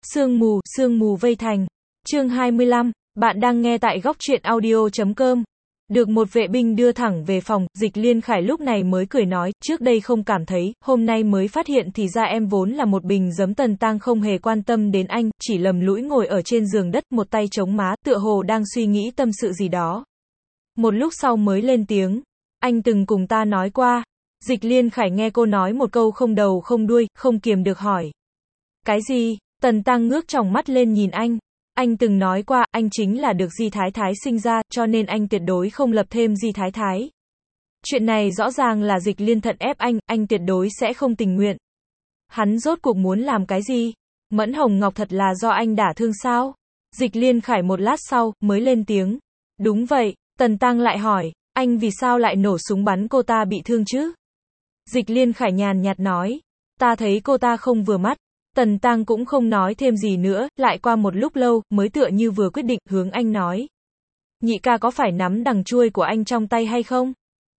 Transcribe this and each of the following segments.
Sương mù vây thành. Chương 25, bạn đang nghe tại góc truyện audio.com. Được một vệ binh đưa thẳng về phòng, Dịch Liên Khải lúc này mới cười nói, trước đây không cảm thấy, hôm nay mới phát hiện thì ra em vốn là một bình giấm. Tần Tăng không hề quan tâm đến anh, chỉ lầm lũi ngồi ở trên giường đất, một tay chống má, tựa hồ đang suy nghĩ tâm sự gì đó. Một lúc sau mới lên tiếng, anh từng cùng ta nói qua. Dịch Liên Khải nghe cô nói một câu không đầu không đuôi, không kiềm được hỏi. Cái gì? Tần Tăng ngước tròng mắt lên nhìn anh. Anh từng nói qua, anh chính là được Di Thái Thái sinh ra, cho nên anh tuyệt đối không lập thêm Di Thái Thái. Chuyện này rõ ràng là Dịch Liên Thận ép anh tuyệt đối sẽ không tình nguyện. Hắn rốt cuộc muốn làm cái gì? Mẫn Hồng Ngọc thật là do anh đả thương sao? Dịch Liên Khải một lát sau, mới lên tiếng. Đúng vậy. Tần Tăng lại hỏi, anh vì sao lại nổ súng bắn cô ta bị thương chứ? Dịch Liên Khải nhàn nhạt nói, ta thấy cô ta không vừa mắt. Tần Tăng cũng không nói thêm gì nữa, lại qua một lúc lâu, mới tựa như vừa quyết định, hướng anh nói. Nhị ca có phải nắm đằng chuôi của anh trong tay hay không?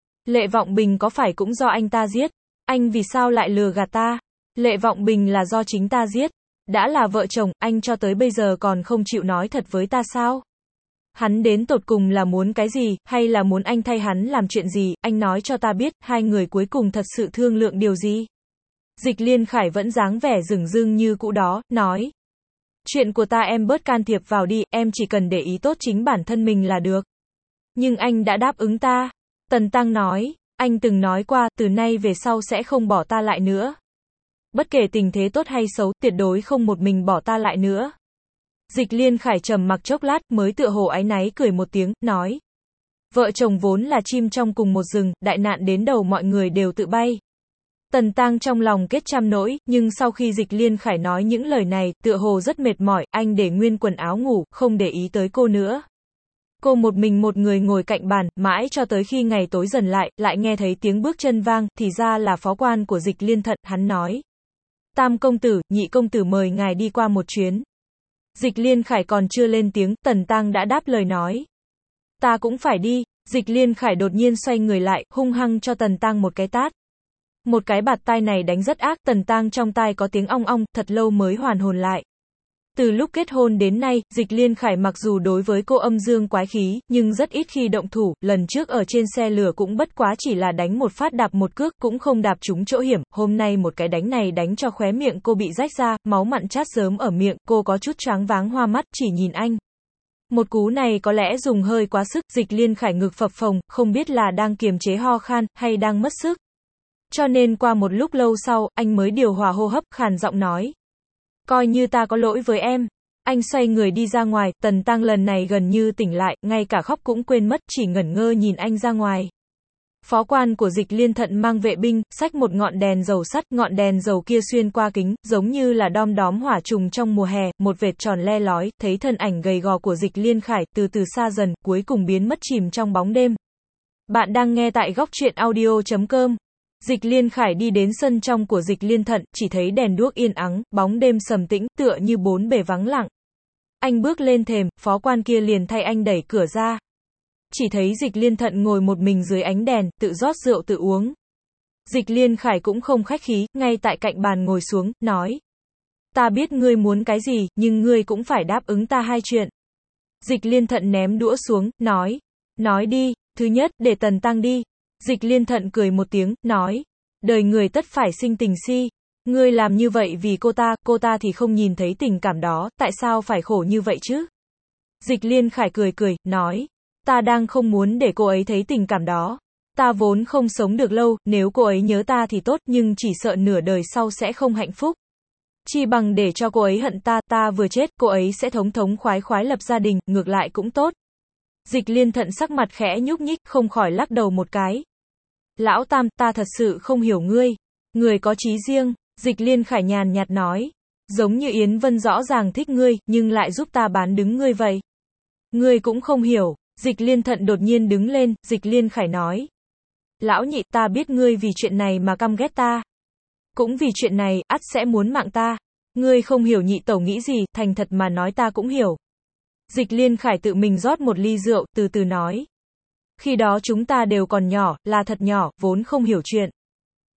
Lệ Vọng Bình có phải cũng do anh ta giết? Anh vì sao lại lừa gạt ta? Lệ Vọng Bình là do chính ta giết. Đã là vợ chồng, anh cho tới bây giờ còn không chịu nói thật với ta sao? Hắn đến tột cùng là muốn cái gì, hay là muốn anh thay hắn làm chuyện gì, anh nói cho ta biết, hai người cuối cùng thật sự thương lượng điều gì? Dịch Liên Khải vẫn dáng vẻ dửng dưng như cũ đó, nói. Chuyện của ta em bớt can thiệp vào đi, em chỉ cần để ý tốt chính bản thân mình là được. Nhưng anh đã đáp ứng ta. Tần Tăng nói, anh từng nói qua, từ nay về sau sẽ không bỏ ta lại nữa. Bất kể tình thế tốt hay xấu, tuyệt đối không một mình bỏ ta lại nữa. Dịch Liên Khải trầm mặc chốc lát, mới tựa hồ áy náy cười một tiếng, nói. Vợ chồng vốn là chim trong cùng một rừng, đại nạn đến đầu mọi người đều tự bay. Tần Tăng trong lòng kết trăm nỗi, nhưng sau khi Dịch Liên Khải nói những lời này, tựa hồ rất mệt mỏi, anh để nguyên quần áo ngủ, không để ý tới cô nữa. Cô một mình một người ngồi cạnh bàn, mãi cho tới khi ngày tối dần lại nghe thấy tiếng bước chân vang, thì ra là phó quan của Dịch Liên Thận, hắn nói. Tam công tử, nhị công tử mời ngài đi qua một chuyến. Dịch Liên Khải còn chưa lên tiếng, Tần Tăng đã đáp lời nói. Ta cũng phải đi. Dịch Liên Khải đột nhiên xoay người lại, hung hăng cho Tần Tăng một cái tát. Một cái bạt tai này đánh rất ác, Tần Tăng trong tai có tiếng ong ong, thật lâu mới hoàn hồn lại. Từ lúc kết hôn đến nay, Dịch Liên Khải mặc dù đối với cô âm dương quái khí, nhưng rất ít khi động thủ, lần trước ở trên xe lửa cũng bất quá chỉ là đánh một phát đạp một cước, cũng không đạp trúng chỗ hiểm, hôm nay một cái đánh này đánh cho khóe miệng cô bị rách ra, máu mặn chát rớm ở miệng, cô có chút choáng váng hoa mắt, chỉ nhìn anh. Một cú này có lẽ dùng hơi quá sức, Dịch Liên Khải ngực phập phồng, không biết là đang kiềm chế ho khan, hay đang mất sức. Cho nên qua một lúc lâu sau, anh mới điều hòa hô hấp, khàn giọng nói. Coi như ta có lỗi với em. Anh xoay người đi ra ngoài, Tần Tăng lần này gần như tỉnh lại, ngay cả khóc cũng quên mất, chỉ ngẩn ngơ nhìn anh ra ngoài. Phó quan của Dịch Liên Thận mang vệ binh, xách một ngọn đèn dầu sắt, ngọn đèn dầu kia xuyên qua kính, giống như là đom đóm hỏa trùng trong mùa hè, một vệt tròn le lói, thấy thân ảnh gầy gò của Dịch Liên Khải, từ từ xa dần, cuối cùng biến mất chìm trong bóng đêm. Bạn đang nghe tại góc truyện audio.com. Dịch Liên Khải đi đến sân trong của Dịch Liên Thận, chỉ thấy đèn đuốc yên ắng, bóng đêm sầm tĩnh, tựa như bốn bề vắng lặng. Anh bước lên thềm, phó quan kia liền thay anh đẩy cửa ra. Chỉ thấy Dịch Liên Thận ngồi một mình dưới ánh đèn, tự rót rượu tự uống. Dịch Liên Khải cũng không khách khí, ngay tại cạnh bàn ngồi xuống, nói. Ta biết ngươi muốn cái gì, nhưng ngươi cũng phải đáp ứng ta hai chuyện. Dịch Liên Thận ném đũa xuống, nói. Nói đi, thứ nhất, để Tần Tăng đi. Dịch Liên Thận cười một tiếng, nói. Đời người tất phải sinh tình si. Ngươi làm như vậy vì cô ta thì không nhìn thấy tình cảm đó, tại sao phải khổ như vậy chứ? Dịch Liên Khải cười, nói. Ta đang không muốn để cô ấy thấy tình cảm đó. Ta vốn không sống được lâu, nếu cô ấy nhớ ta thì tốt, nhưng chỉ sợ nửa đời sau sẽ không hạnh phúc. Chi bằng để cho cô ấy hận ta vừa chết, cô ấy sẽ thống thống khoái khoái lập gia đình, ngược lại cũng tốt. Dịch Liên Thận sắc mặt khẽ nhúc nhích, không khỏi lắc đầu một cái. Lão Tam, ta thật sự không hiểu ngươi. Người có chí riêng. Dịch Liên Khải nhàn nhạt nói. Giống như Yến Vân rõ ràng thích ngươi, nhưng lại giúp ta bán đứng ngươi vậy. Ngươi cũng không hiểu. Dịch Liên Thận đột nhiên đứng lên, Dịch Liên Khải nói. Lão nhị, ta biết ngươi vì chuyện này mà căm ghét ta. Cũng vì chuyện này, ắt sẽ muốn mạng ta. Ngươi không hiểu nhị tẩu nghĩ gì, thành thật mà nói ta cũng hiểu. Dịch Liên Khải tự mình rót một ly rượu, từ từ nói. Khi đó chúng ta đều còn nhỏ, là thật nhỏ, vốn không hiểu chuyện.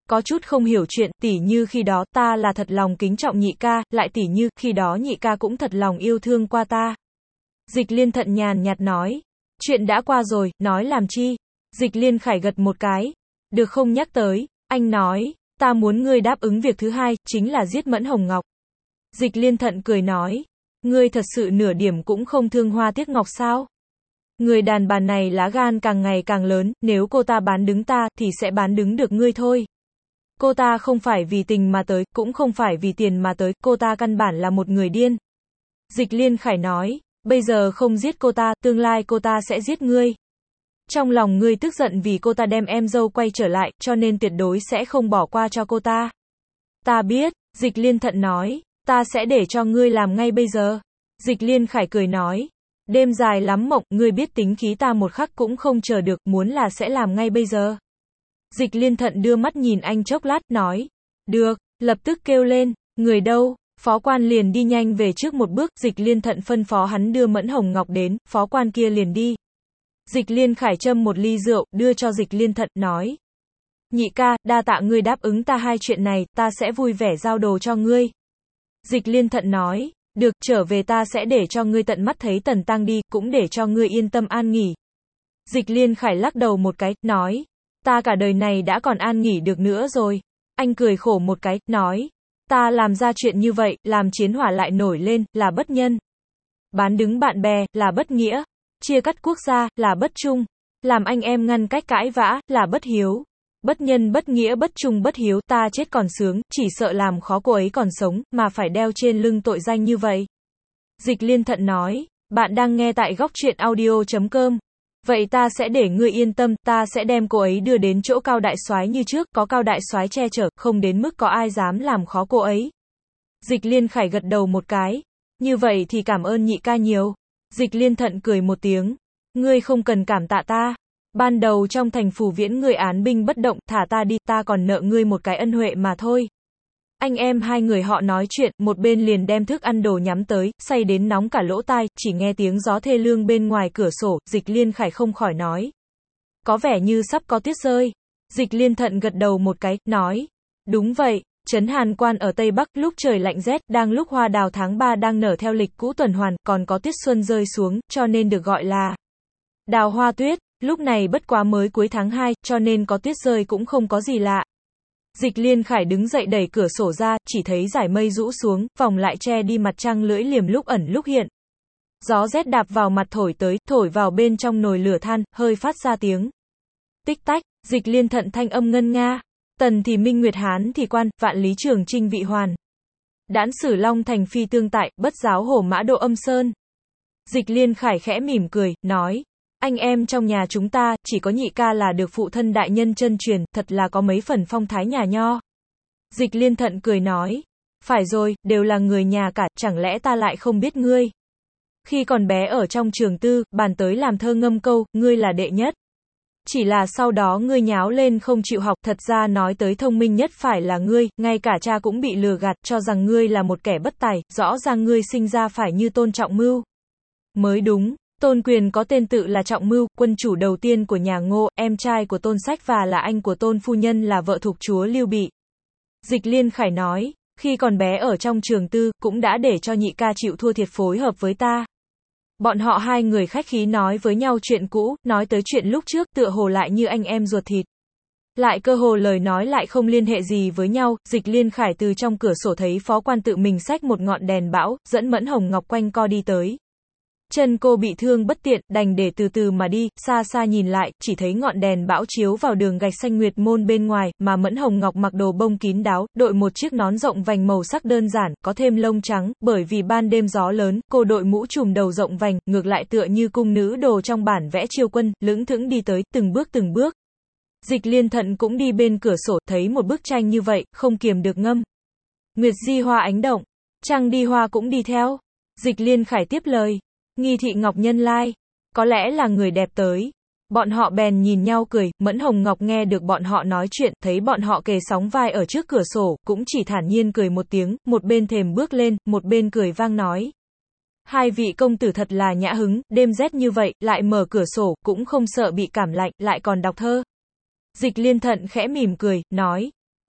có chút không hiểu chuyện, tỉ như khi đó, ta là thật lòng kính trọng nhị ca, lại tỉ như, khi đó nhị ca cũng thật lòng yêu thương qua ta. Dịch Liên Thận nhàn nhạt nói, chuyện đã qua rồi, nói làm chi? Dịch Liên Khải gật một cái, được không nhắc tới, anh nói, ta muốn ngươi đáp ứng việc thứ hai, chính là giết Mẫn Hồng Ngọc. Dịch Liên Thận cười nói, ngươi thật sự nửa điểm cũng không thương hoa tiếc ngọc sao? Người đàn bà này lá gan càng ngày càng lớn, nếu cô ta bán đứng ta, thì sẽ bán đứng được ngươi thôi. Cô ta không phải vì tình mà tới, cũng không phải vì tiền mà tới, cô ta căn bản là một người điên. Dịch Liên Khải nói, bây giờ không giết cô ta, tương lai cô ta sẽ giết ngươi. Trong lòng ngươi tức giận vì cô ta đem em dâu quay trở lại, cho nên tuyệt đối sẽ không bỏ qua cho cô ta. Ta biết, Dịch Liên Thận nói, ta sẽ để cho ngươi làm ngay bây giờ. Dịch Liên Khải cười nói, đêm dài lắm mộng, ngươi biết tính khí ta một khắc cũng không chờ được, muốn là sẽ làm ngay bây giờ. Dịch Liên Thận đưa mắt nhìn anh chốc lát, nói, được, lập tức kêu lên, người đâu? Phó quan liền đi nhanh về trước một bước, Dịch Liên Thận phân phó hắn đưa Mẫn Hồng Ngọc đến, phó quan kia liền đi. Dịch Liên Khải châm một ly rượu, đưa cho Dịch Liên Thận, nói, nhị ca, đa tạ ngươi đáp ứng ta hai chuyện này, ta sẽ vui vẻ giao đồ cho ngươi. Dịch Liên Thận nói, được, trở về ta sẽ để cho ngươi tận mắt thấy Tần Tăng đi, cũng để cho ngươi yên tâm an nghỉ. Dịch Liên Khải lắc đầu một cái, nói, ta cả đời này đã còn an nghỉ được nữa rồi. Anh cười khổ một cái, nói, ta làm ra chuyện như vậy, làm chiến hỏa lại nổi lên, là bất nhân. Bán đứng bạn bè, là bất nghĩa. Chia cắt quốc gia, là bất trung. Làm anh em ngăn cách cãi vã, là bất hiếu. Bất nhân bất nghĩa bất trung bất hiếu, ta chết còn sướng, chỉ sợ làm khó cô ấy còn sống, mà phải đeo trên lưng tội danh như vậy. Dịch Liên Thận nói, bạn đang nghe tại Góc Truyện Audio.com. Vậy ta sẽ để ngươi yên tâm, ta sẽ đem cô ấy đưa đến chỗ Cao đại soái như trước, có Cao đại soái che chở, không đến mức có ai dám làm khó cô ấy. Dịch Liên Khải gật đầu một cái. Như vậy thì cảm ơn nhị ca nhiều. Dịch Liên Thận cười một tiếng. Ngươi không cần cảm tạ ta. Ban đầu trong thành Phủ Viễn ngươi án binh bất động, thả ta đi, ta còn nợ ngươi một cái ân huệ mà thôi. Anh em hai người họ nói chuyện, một bên liền đem thức ăn đồ nhắm tới, say đến nóng cả lỗ tai, chỉ nghe tiếng gió thê lương bên ngoài cửa sổ, Dịch Liên Khải không khỏi nói. Có vẻ như sắp có tuyết rơi. Dịch Liên Thận gật đầu một cái, nói. Đúng vậy, trấn Hàn Quan ở Tây Bắc, lúc trời lạnh rét, đang lúc hoa đào tháng 3 đang nở theo lịch cũ tuần hoàn, còn có tuyết xuân rơi xuống, cho nên được gọi là đào hoa tuyết. Lúc này bất quá mới cuối tháng 2, cho nên có tuyết rơi cũng không có gì lạ. Dịch Liên Khải đứng dậy đẩy cửa sổ ra, chỉ thấy dải mây rũ xuống, vòng lại che đi mặt trăng lưỡi liềm lúc ẩn lúc hiện. Gió rét đạp vào mặt thổi tới, thổi vào bên trong nồi lửa than, hơi phát ra tiếng tích tách. Dịch Liên Thận thanh âm ngân nga. Tần thì Minh Nguyệt, Hán thì Quan, Vạn Lý Trường Trinh vị hoàn. Đãn Sử Long thành phi tương tại, bất giáo hổ mã độ âm sơn. Dịch Liên Khải khẽ mỉm cười, nói. Anh em trong nhà chúng ta, chỉ có nhị ca là được phụ thân đại nhân chân truyền, thật là có mấy phần phong thái nhà nho. Dịch Liên Thận cười nói. Phải rồi, đều là người nhà cả, chẳng lẽ ta lại không biết ngươi. Khi còn bé ở trong trường tư, bàn tới làm thơ ngâm câu, ngươi là đệ nhất. Chỉ là sau đó ngươi nháo lên không chịu học, thật ra nói tới thông minh nhất phải là ngươi, ngay cả cha cũng bị lừa gạt, cho rằng ngươi là một kẻ bất tài, rõ ràng ngươi sinh ra phải như Tôn Trọng Mưu. Mới đúng. Tôn Quyền có tên tự là Trọng Mưu, quân chủ đầu tiên của nhà Ngô, em trai của Tôn Sách và là anh của Tôn Phu Nhân là vợ thục chúa Lưu Bị. Dịch Liên Khải nói, khi còn bé ở trong trường tư, cũng đã để cho nhị ca chịu thua thiệt phối hợp với ta. Bọn họ hai người khách khí nói với nhau chuyện cũ, nói tới chuyện lúc trước, tựa hồ lại như anh em ruột thịt. Lại cơ hồ lời nói lại không liên hệ gì với nhau, Dịch Liên Khải từ trong cửa sổ thấy phó quan tự mình xách một ngọn đèn bão, dẫn Mẫn Hồng Ngọc quanh co đi tới. Chân cô bị thương bất tiện, đành để từ từ mà đi, xa xa nhìn lại, chỉ thấy ngọn đèn bão chiếu vào đường gạch xanh nguyệt môn bên ngoài, mà Mẫn Hồng Ngọc mặc đồ bông kín đáo, đội một chiếc nón rộng vành màu sắc đơn giản, có thêm lông trắng, bởi vì ban đêm gió lớn, cô đội mũ trùm đầu rộng vành, ngược lại tựa như cung nữ đồ trong bản vẽ Chiêu Quân, lững thững đi tới, từng bước từng bước. Dịch Liên Thận cũng đi bên cửa sổ, thấy một bức tranh như vậy, không kiềm được ngâm. Nguyệt di hoa ánh động, trăng đi hoa cũng đi theo. Dịch Liên Khải tiếp lời. Nghi thị Ngọc Nhân lai. Có lẽ là người đẹp tới. Bọn họ bèn nhìn nhau cười, Mẫn Hồng Ngọc nghe được bọn họ nói chuyện, thấy bọn họ kề sóng vai ở trước cửa sổ, cũng chỉ thản nhiên cười một tiếng, một bên thềm bước lên, một bên cười vang nói. Hai vị công tử thật là nhã hứng, đêm rét như vậy, lại mở cửa sổ, cũng không sợ bị cảm lạnh, lại còn đọc thơ. Dịch Liên Thận khẽ mỉm cười, nói.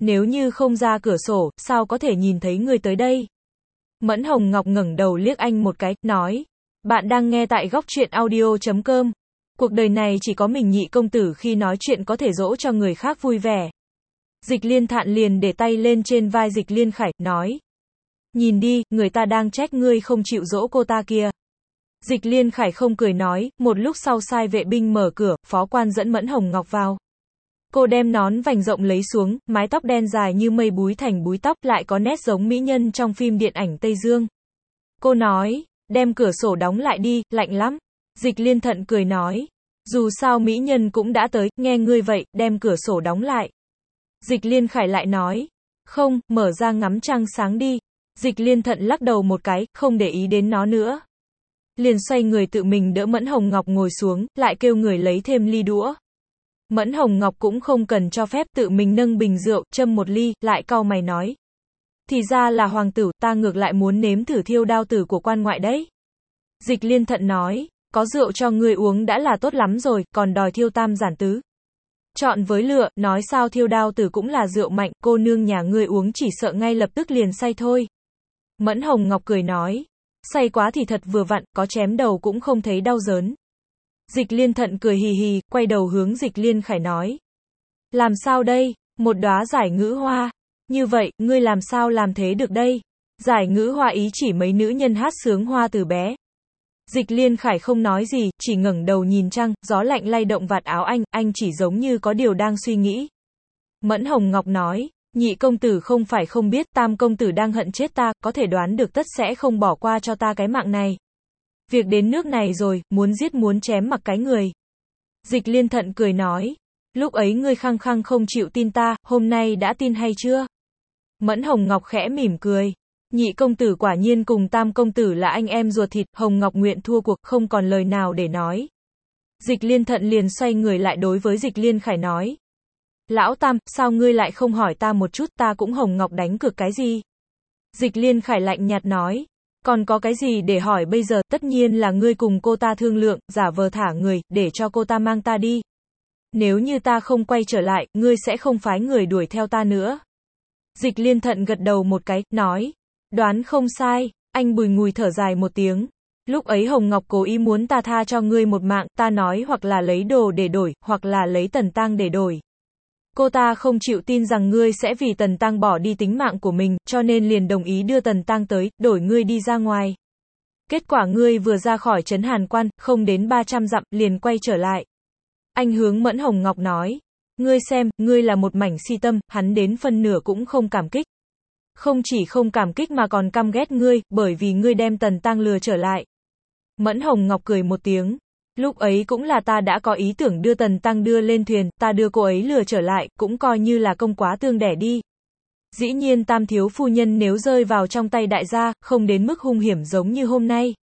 Nếu như không ra cửa sổ, sao có thể nhìn thấy người tới đây? Mẫn Hồng Ngọc ngẩng đầu liếc anh một cái, nói. Bạn đang nghe tại góc truyện audio.com. Cuộc đời này chỉ có mình Nhị công tử khi nói chuyện có thể dỗ cho người khác vui vẻ. Dịch Liên Thạn liền để tay lên trên vai Dịch Liên Khải, nói. Nhìn đi, người ta đang trách ngươi không chịu dỗ cô ta kia. Dịch Liên Khải không cười nói, một lúc sau sai vệ binh mở cửa, phó quan dẫn Mẫn Hồng Ngọc vào. Cô đem nón vành rộng lấy xuống, mái tóc đen dài như mây búi thành búi tóc, lại có nét giống mỹ nhân trong phim điện ảnh Tây Dương. Cô nói, đem cửa sổ đóng lại đi, lạnh lắm. Dịch Liên Thận cười nói, dù sao mỹ nhân cũng đã tới, nghe ngươi vậy, đem cửa sổ đóng lại. Dịch Liên Khải lại nói, không, mở ra ngắm trăng sáng đi. Dịch Liên Thận lắc đầu một cái, không để ý đến nó nữa. Liền xoay người tự mình đỡ Mẫn Hồng Ngọc ngồi xuống, lại kêu người lấy thêm ly đũa. Mẫn Hồng Ngọc cũng không cần cho phép, tự mình nâng bình rượu, châm một ly, lại cau mày nói. Thì ra là hoàng tử, ta ngược lại muốn nếm thử thiêu đao tử của quan ngoại đấy. Dịch Liên Thận nói, có rượu cho ngươi uống đã là tốt lắm rồi, còn đòi thiêu tam giản tứ. Chọn với lựa, nói sao thiêu đao tử cũng là rượu mạnh, cô nương nhà ngươi uống chỉ sợ ngay lập tức liền say thôi. Mẫn Hồng Ngọc cười nói, say quá thì thật vừa vặn, có chém đầu cũng không thấy đau đớn. Dịch Liên Thận cười hì hì, quay đầu hướng Dịch Liên Khải nói. Làm sao đây, một đóa giải ngữ hoa. Như vậy, ngươi làm sao làm thế được đây? Giải ngữ hoa ý chỉ mấy nữ nhân hát sướng hoa từ bé. Dịch Liên Khải không nói gì, chỉ ngẩng đầu nhìn trăng, gió lạnh lay động vạt áo anh chỉ giống như có điều đang suy nghĩ. Mẫn Hồng Ngọc nói, Nhị công tử không phải không biết, tam công tử đang hận chết ta, có thể đoán được tất sẽ không bỏ qua cho ta cái mạng này. Việc đến nước này rồi, muốn giết muốn chém mặc cái người. Dịch Liên Thận cười nói, lúc ấy ngươi khăng khăng không chịu tin ta, hôm nay đã tin hay chưa? Mẫn Hồng Ngọc khẽ mỉm cười. Nhị công tử quả nhiên cùng tam công tử là anh em ruột thịt, Hồng Ngọc nguyện thua cuộc, không còn lời nào để nói. Dịch Liên Thận liền xoay người lại đối với Dịch Liên Khải nói. Lão Tam, sao ngươi lại không hỏi ta một chút, ta cũng Hồng Ngọc đánh cược cái gì? Dịch Liên Khải lạnh nhạt nói. Còn có cái gì để hỏi bây giờ, tất nhiên là ngươi cùng cô ta thương lượng, giả vờ thả người, để cho cô ta mang ta đi. Nếu như ta không quay trở lại, ngươi sẽ không phái người đuổi theo ta nữa. Dịch Liên Thận gật đầu một cái, nói. Đoán không sai, anh bùi ngùi thở dài một tiếng. Lúc ấy Hồng Ngọc cố ý muốn ta tha cho ngươi một mạng, ta nói hoặc là lấy đồ để đổi, hoặc là lấy Tần Tăng để đổi. Cô ta không chịu tin rằng ngươi sẽ vì Tần Tăng bỏ đi tính mạng của mình, cho nên liền đồng ý đưa Tần Tăng tới, đổi ngươi đi ra ngoài. Kết quả ngươi vừa ra khỏi trấn Hàn Quan, không đến 300 dặm, liền quay trở lại. Anh hướng Mẫn Hồng Ngọc nói, ngươi xem, ngươi là một mảnh si tâm, hắn đến phân nửa cũng không cảm kích. Không chỉ không cảm kích mà còn căm ghét ngươi, bởi vì ngươi đem Tần Tăng lừa trở lại. Mẫn Hồng Ngọc cười một tiếng. Lúc ấy cũng là ta đã có ý tưởng đưa Tần Tăng đưa lên thuyền, ta đưa cô ấy lừa trở lại, cũng coi như là công quá tương đẻ đi. Dĩ nhiên tam thiếu phu nhân nếu rơi vào trong tay đại gia, không đến mức hung hiểm giống như hôm nay.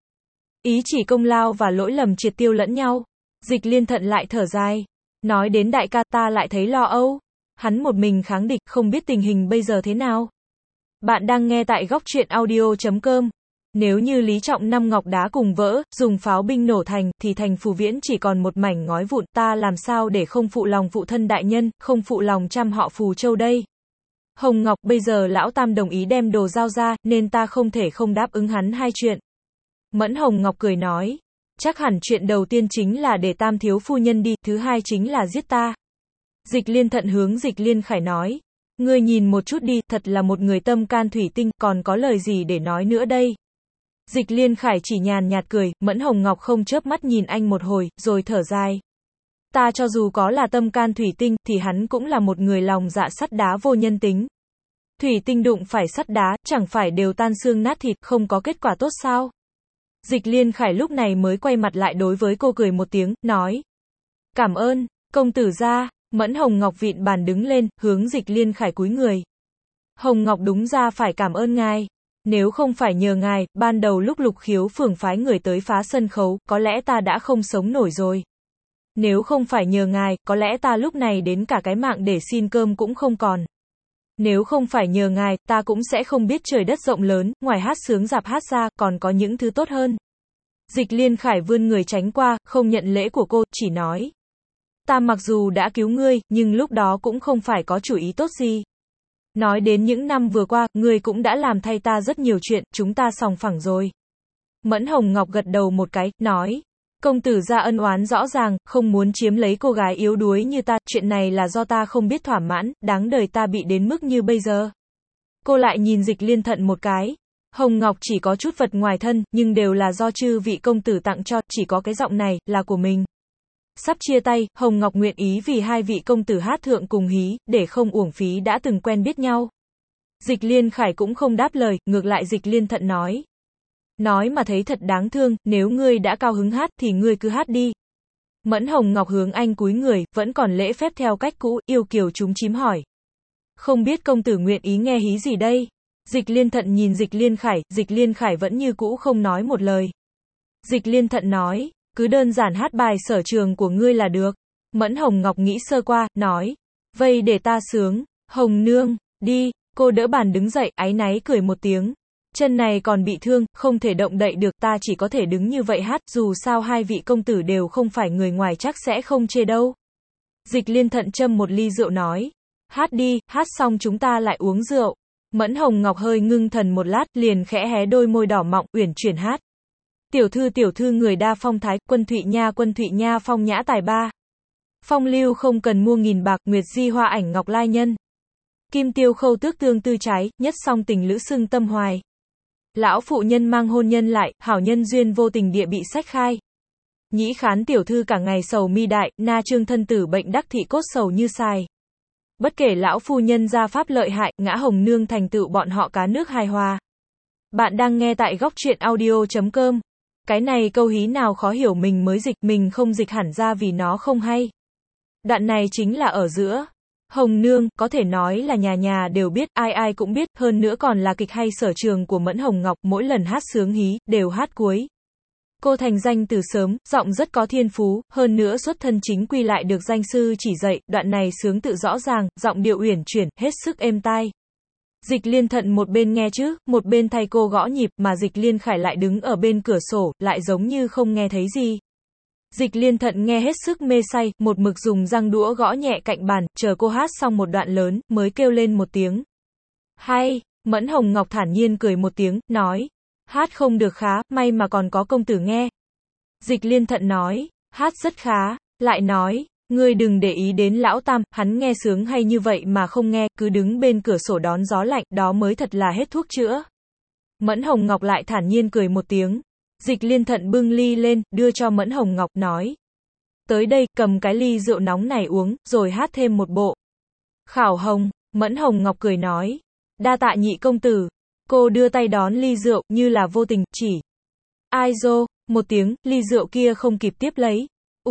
Ý chỉ công lao và lỗi lầm triệt tiêu lẫn nhau. Dịch Liên Thận lại thở dài. Nói đến đại ca ta lại thấy lo âu. Hắn một mình kháng địch, không biết tình hình bây giờ thế nào. Bạn đang nghe tại góc truyện audio.com. Nếu như Lý Trọng Năm ngọc đá cùng vỡ, dùng pháo binh nổ thành, thì thành Phù Viễn chỉ còn một mảnh ngói vụn, ta làm sao để không phụ lòng phụ thân đại nhân, không phụ lòng trăm họ Phù Châu đây. Hồng Ngọc, bây giờ lão Tam đồng ý đem đồ giao ra, nên ta không thể không đáp ứng hắn hai chuyện. Mẫn Hồng Ngọc cười nói, chắc hẳn chuyện đầu tiên chính là để Tam thiếu phu nhân đi, thứ hai chính là giết ta. Dịch Liên Thận hướng Dịch Liên Khải nói, ngươi nhìn một chút đi, thật là một người tâm can thủy tinh, còn có lời gì để nói nữa đây. Dịch Liên Khải chỉ nhàn nhạt cười, Mẫn Hồng Ngọc không chớp mắt nhìn anh một hồi, rồi thở dài. Ta cho dù có là tâm can thủy tinh, thì hắn cũng là một người lòng dạ sắt đá vô nhân tính. Thủy tinh đụng phải sắt đá, chẳng phải đều tan xương nát thịt, không có kết quả tốt sao? Dịch Liên Khải lúc này mới quay mặt lại đối với cô cười một tiếng, nói. Cảm ơn, công tử gia. Mẫn Hồng Ngọc vịn bàn đứng lên, hướng Dịch Liên Khải cúi người. Hồng Ngọc đúng ra phải cảm ơn ngài. Nếu không phải nhờ ngài, ban đầu lúc Lục Khiếu phường phái người tới phá sân khấu, có lẽ ta đã không sống nổi rồi. Nếu không phải nhờ ngài, có lẽ ta lúc này đến cả cái mạng để xin cơm cũng không còn. Nếu không phải nhờ ngài, ta cũng sẽ không biết trời đất rộng lớn, ngoài hát sướng dạp hát ra, còn có những thứ tốt hơn. Dịch Liên Khải vươn người tránh qua, không nhận lễ của cô, chỉ nói. Ta mặc dù đã cứu ngươi, nhưng lúc đó cũng không phải có chủ ý tốt gì. Nói đến những năm vừa qua, ngươi cũng đã làm thay ta rất nhiều chuyện, chúng ta sòng phẳng rồi. Mẫn Hồng Ngọc gật đầu một cái, nói. Công tử ra ân oán rõ ràng, không muốn chiếm lấy cô gái yếu đuối như ta, chuyện này là do ta không biết thỏa mãn, đáng đời ta bị đến mức như bây giờ. Cô lại nhìn Dịch Liên Thận một cái. Hồng Ngọc chỉ có chút vật ngoài thân, nhưng đều là do chư vị công tử tặng cho, chỉ có cái giọng này, là của mình. Sắp chia tay, Hồng Ngọc nguyện ý vì hai vị công tử hát thượng cùng hí, để không uổng phí đã từng quen biết nhau. Dịch Liên Khải cũng không đáp lời, ngược lại Dịch Liên Thận nói. Nói mà thấy thật đáng thương, nếu ngươi đã cao hứng hát thì ngươi cứ hát đi. Mẫn Hồng Ngọc hướng anh cúi người, vẫn còn lễ phép theo cách cũ, yêu kiều trúng chím hỏi. Không biết công tử nguyện ý nghe hí gì đây? Dịch Liên Thận nhìn Dịch Liên Khải vẫn như cũ không nói một lời. Dịch Liên Thận nói, cứ đơn giản hát bài sở trường của ngươi là được. Mẫn Hồng Ngọc nghĩ sơ qua, nói, vây để ta sướng, Hồng nương, đi, cô đỡ bàn đứng dậy, áy náy cười một tiếng. Chân này còn bị thương, không thể động đậy được, ta chỉ có thể đứng như vậy hát, dù sao hai vị công tử đều không phải người ngoài chắc sẽ không chê đâu. Dịch Liên Thận châm một ly rượu nói, hát đi, hát xong chúng ta lại uống rượu. Mẫn Hồng Ngọc hơi ngưng thần một lát, liền khẽ hé đôi môi đỏ mọng, uyển chuyển hát. Tiểu thư người đa phong thái, quân Thụy Nha phong nhã tài ba. Phong lưu không cần mua nghìn bạc, nguyệt di hoa ảnh ngọc lai nhân. Kim tiêu khâu tước tương tư trái, nhất song tình lữ xưng tâm hoài. Lão phụ nhân mang hôn nhân lại, hảo nhân duyên vô tình địa bị sách khai. Nhĩ khán tiểu thư cả ngày sầu mi đại, na trương thân tử bệnh đắc thị cốt sầu như xài. Bất kể lão phu nhân gia pháp lợi hại, ngã Hồng nương thành tựu bọn họ cá nước hài hòa. Bạn đang nghe tại góc truyện audio.com. Cái này câu hí nào khó hiểu mình mới dịch, mình không dịch hẳn ra vì nó không hay. Đoạn này chính là ở giữa. Hồng nương, có thể nói là nhà nhà đều biết, ai ai cũng biết, hơn nữa còn là kịch hay sở trường của Mẫn Hồng Ngọc, mỗi lần hát sướng hí, đều hát cuối. Cô thành danh từ sớm, giọng rất có thiên phú, hơn nữa xuất thân chính quy lại được danh sư chỉ dạy, đoạn này sướng tự rõ ràng, giọng điệu uyển chuyển, hết sức êm tai. Dịch Liên Thận một bên nghe chứ, một bên thay cô gõ nhịp, mà Dịch Liên Khải lại đứng ở bên cửa sổ, lại giống như không nghe thấy gì. Dịch Liên Thận nghe hết sức mê say, một mực dùng răng đũa gõ nhẹ cạnh bàn, chờ cô hát xong một đoạn lớn, mới kêu lên một tiếng. Hay, Mẫn Hồng Ngọc thản nhiên cười một tiếng, nói. Hát không được khá, may mà còn có công tử nghe. Dịch Liên Thận nói, hát rất khá, lại nói, ngươi đừng để ý đến lão tam, hắn nghe sướng hay như vậy mà không nghe, cứ đứng bên cửa sổ đón gió lạnh, đó mới thật là hết thuốc chữa. Mẫn Hồng Ngọc lại thản nhiên cười một tiếng. Dịch Liên Thận bưng ly lên, đưa cho Mẫn Hồng Ngọc, nói. Tới đây, cầm cái ly rượu nóng này uống, rồi hát thêm một bộ. Khảo hồng, Mẫn Hồng Ngọc cười nói. Đa tạ nhị công tử. Cô đưa tay đón ly rượu, như là vô tình, chỉ. Ai dô, một tiếng, ly rượu kia không kịp tiếp lấy.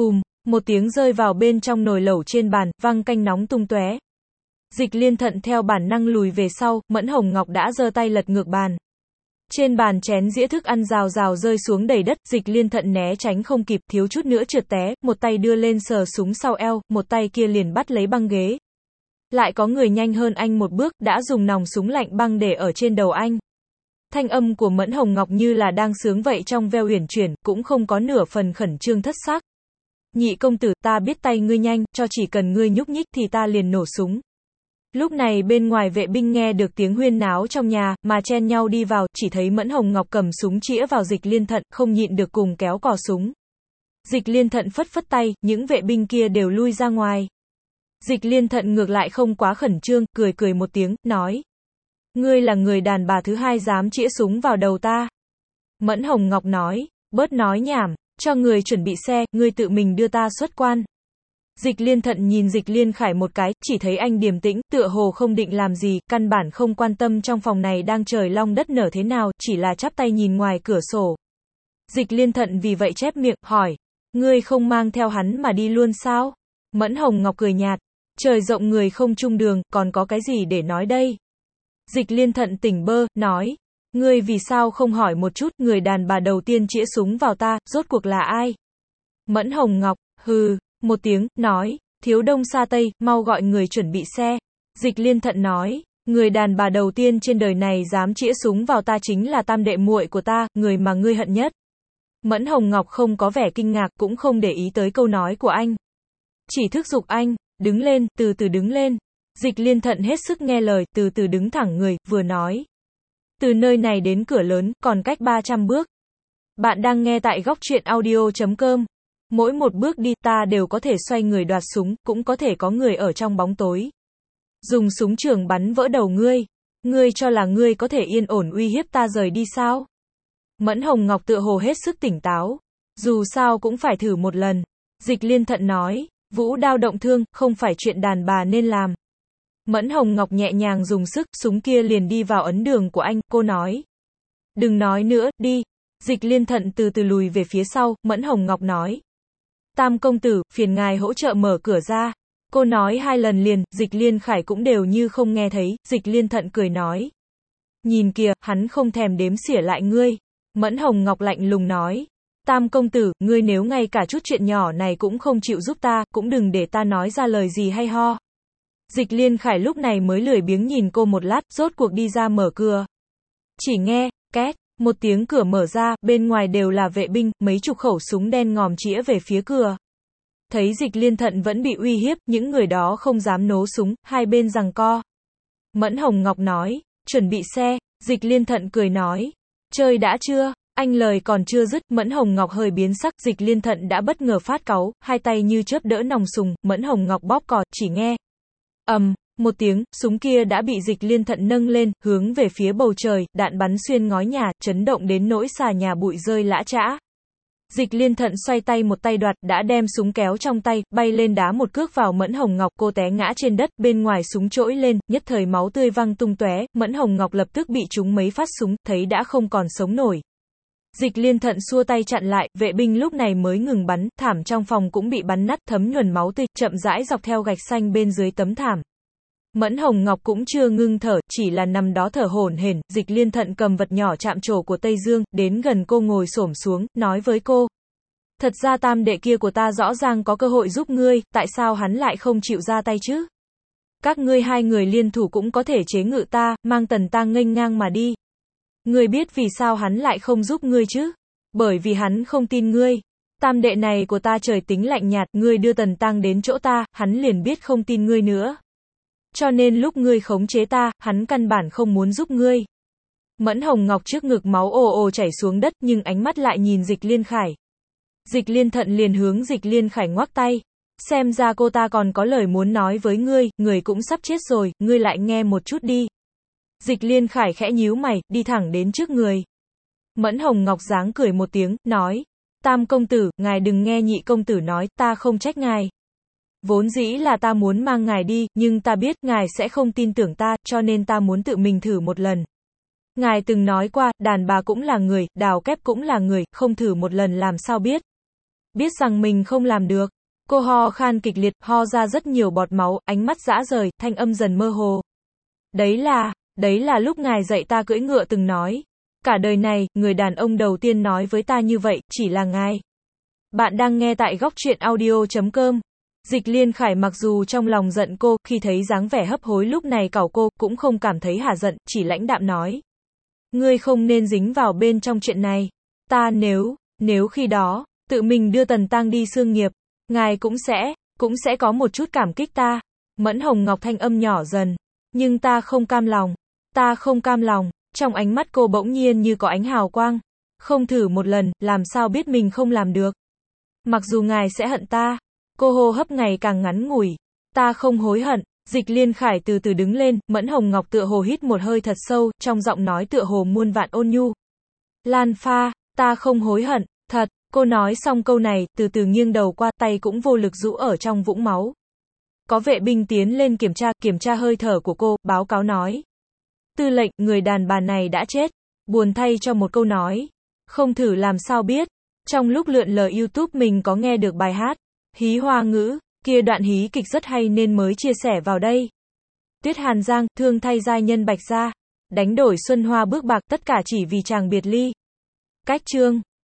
Một tiếng rơi vào bên trong nồi lẩu trên bàn, văng canh nóng tung tóe. Dịch Liên Thận theo bản năng lùi về sau, Mẫn Hồng Ngọc đã giơ tay lật ngược bàn. Trên bàn chén dĩa thức ăn rào rào rơi xuống đầy đất, Dịch Liên Thận né tránh không kịp, thiếu chút nữa trượt té, một tay đưa lên sờ súng sau eo, một tay kia liền bắt lấy băng ghế. Lại có người nhanh hơn anh một bước, đã dùng nòng súng lạnh băng để ở trên đầu anh. Thanh âm của Mẫn Hồng Ngọc như là đang sướng vậy trong veo uyển chuyển, cũng không có nửa phần khẩn trương thất sắc. Nhị công tử, ta biết tay ngươi nhanh, cho chỉ cần ngươi nhúc nhích thì ta liền nổ súng. Lúc này bên ngoài vệ binh nghe được tiếng huyên náo trong nhà, mà chen nhau đi vào, chỉ thấy Mẫn Hồng Ngọc cầm súng chĩa vào Dịch Liên Thận, không nhịn được cùng kéo cò súng. Dịch Liên Thận phất phất tay, những vệ binh kia đều lui ra ngoài. Dịch Liên Thận ngược lại không quá khẩn trương, cười một tiếng, nói. Ngươi là người đàn bà thứ hai dám chĩa súng vào đầu ta. Mẫn Hồng Ngọc nói, bớt nói nhảm, cho người chuẩn bị xe, ngươi tự mình đưa ta xuất quan. Dịch Liên Thận nhìn Dịch Liên Khải một cái, chỉ thấy anh điềm tĩnh, tựa hồ không định làm gì, căn bản không quan tâm trong phòng này đang trời long đất nở thế nào, chỉ là chắp tay nhìn ngoài cửa sổ. Dịch Liên Thận vì vậy chép miệng, hỏi, ngươi không mang theo hắn mà đi luôn sao? Mẫn Hồng Ngọc cười nhạt, trời rộng người không chung đường, còn có cái gì để nói đây? Dịch Liên Thận tỉnh bơ, nói, ngươi vì sao không hỏi một chút, người đàn bà đầu tiên chĩa súng vào ta, rốt cuộc là ai? Mẫn Hồng Ngọc, hừ, một tiếng, nói, thiếu đông xa tây, mau gọi người chuẩn bị xe. Dịch Liên Thận nói, người đàn bà đầu tiên trên đời này dám chĩa súng vào ta chính là tam đệ muội của ta, người mà ngươi hận nhất. Mẫn Hồng Ngọc không có vẻ kinh ngạc, cũng không để ý tới câu nói của anh. Chỉ thúc giục anh, đứng lên, từ từ đứng lên. Dịch Liên Thận hết sức nghe lời, từ từ đứng thẳng người, vừa nói. Từ nơi này đến cửa lớn, còn cách 300 bước. Bạn đang nghe tại góc truyện audio.com. Mỗi một bước đi, ta đều có thể xoay người đoạt súng, cũng có thể có người ở trong bóng tối. Dùng súng trường bắn vỡ đầu ngươi. Ngươi cho là ngươi có thể yên ổn uy hiếp ta rời đi sao? Mẫn Hồng Ngọc tựa hồ hết sức tỉnh táo. Dù sao cũng phải thử một lần. Dịch Liên Thận nói, vũ đao động thương, không phải chuyện đàn bà nên làm. Mẫn Hồng Ngọc nhẹ nhàng dùng sức, súng kia liền đi vào ấn đường của anh, cô nói. Đừng nói nữa, đi. Dịch Liên Thận từ từ lùi về phía sau, Mẫn Hồng Ngọc nói. Tam công tử, phiền ngài hỗ trợ mở cửa ra. Cô nói 2 lần liền, Dịch Liên Khải cũng đều như không nghe thấy, Dịch Liên Thận cười nói. Nhìn kìa, hắn không thèm đếm xỉa lại ngươi. Mẫn Hồng Ngọc lạnh lùng nói. Tam công tử, ngươi nếu ngay cả chút chuyện nhỏ này cũng không chịu giúp ta, cũng đừng để ta nói ra lời gì hay ho. Dịch Liên Khải lúc này mới lười biếng nhìn cô một lát, rốt cuộc đi ra mở cửa. Chỉ nghe, két, một tiếng cửa mở ra, bên ngoài đều là vệ binh, mấy chục khẩu súng đen ngòm chĩa về phía cửa. Thấy Dịch Liên Thận vẫn bị uy hiếp, những người đó không dám nổ súng, hai bên giằng co. Mẫn Hồng Ngọc nói, chuẩn bị xe. Dịch Liên Thận cười nói, chơi đã chưa? Anh lời còn chưa dứt, Mẫn Hồng Ngọc hơi biến sắc, Dịch Liên Thận đã bất ngờ phát cáu, hai tay như chớp đỡ nòng súng, Mẫn Hồng Ngọc bóp cò, chỉ nghe. Một tiếng, súng kia đã bị Dịch Liên Thận nâng lên, hướng về phía bầu trời, đạn bắn xuyên ngói nhà, chấn động đến nỗi xà nhà bụi rơi lã chã. Dịch Liên Thận xoay tay một tay đoạt, đã đem súng kéo trong tay, bay lên đá một cước vào Mẫn Hồng Ngọc, cô té ngã trên đất, bên ngoài súng trỗi lên, nhất thời máu tươi văng tung tóe, Mẫn Hồng Ngọc lập tức bị trúng mấy phát súng, thấy đã không còn sống nổi. Dịch Liên Thận xua tay chặn lại, vệ binh lúc này mới ngừng bắn, thảm trong phòng cũng bị bắn nát, thấm nhuần máu tươi, chậm rãi dọc theo gạch xanh bên dưới tấm thảm. Mẫn Hồng Ngọc cũng chưa ngưng thở, chỉ là nằm đó thở hổn hển. Dịch Liên Thận cầm vật nhỏ chạm trổ của Tây Dương, đến gần cô ngồi xổm xuống, nói với cô. Thật ra tam đệ kia của ta rõ ràng có cơ hội giúp ngươi, tại sao hắn lại không chịu ra tay chứ? Các ngươi hai người liên thủ cũng có thể chế ngự ta, mang Tần Tang nghênh ngang mà đi. Ngươi biết vì sao hắn lại không giúp ngươi chứ? Bởi vì hắn không tin ngươi. Tam đệ này của ta trời tính lạnh nhạt, ngươi đưa Tần Tang đến chỗ ta, hắn liền biết không tin ngươi nữa. Cho nên lúc ngươi khống chế ta, hắn căn bản không muốn giúp ngươi. Mẫn Hồng Ngọc trước ngực máu ồ ồ chảy xuống đất, nhưng ánh mắt lại nhìn Dịch Liên Khải. Dịch Liên Thận liền hướng Dịch Liên Khải ngoắc tay. Xem ra cô ta còn có lời muốn nói với ngươi, người cũng sắp chết rồi, ngươi lại nghe một chút đi. Dịch Liên Khải khẽ nhíu mày, đi thẳng đến trước người. Mẫn Hồng Ngọc giáng cười một tiếng, nói. Tam công tử, ngài đừng nghe nhị công tử nói, ta không trách ngài. Vốn dĩ là ta muốn mang ngài đi, nhưng ta biết ngài sẽ không tin tưởng ta, cho nên ta muốn tự mình thử một lần. Ngài từng nói qua, đàn bà cũng là người, đào kép cũng là người, không thử một lần làm sao biết. Biết rằng mình không làm được. Cô ho khan kịch liệt, ho ra rất nhiều bọt máu, ánh mắt dã rời, thanh âm dần mơ hồ. Đấy là lúc ngài dạy ta cưỡi ngựa từng nói. Cả đời này, người đàn ông đầu tiên nói với ta như vậy, chỉ là ngài. Bạn đang nghe tại góc truyện audio.com. Dịch Liên Khải mặc dù trong lòng giận cô, khi thấy dáng vẻ hấp hối lúc này cẩu cô, cũng không cảm thấy hả giận, chỉ lãnh đạm nói. Ngươi không nên dính vào bên trong chuyện này. Ta nếu khi đó, tự mình đưa Tần Tang đi xương nghiệp, ngài cũng sẽ có một chút cảm kích ta. Mẫn Hồng Ngọc thanh âm nhỏ dần. Nhưng ta không cam lòng. Trong ánh mắt cô bỗng nhiên như có ánh hào quang. Không thử một lần, làm sao biết mình không làm được. Mặc dù ngài sẽ hận ta. Cô hô hấp ngày càng ngắn ngủi. Ta không hối hận. Dịch Liên Khải từ từ đứng lên, Mẫn Hồng Ngọc tựa hồ hít một hơi thật sâu, trong giọng nói tựa hồ muôn vạn ôn nhu. Lan Pha, ta không hối hận, thật. Cô nói xong câu này, từ từ nghiêng đầu qua, tay cũng vô lực rũ ở trong vũng máu. Có vệ binh tiến lên kiểm tra hơi thở của cô, báo cáo nói. Tư lệnh, người đàn bà này đã chết. Buồn thay cho một câu nói. Không thử làm sao biết. Trong lúc lượn lờ YouTube mình có nghe được bài hát Hí Hoa Ngữ, kia đoạn hí kịch rất hay nên mới chia sẻ vào đây. Tuyết Hàn Giang, thương thay giai nhân Bạch Gia. Đánh đổi xuân hoa bước bạc, tất cả chỉ vì chàng biệt ly. Cách chương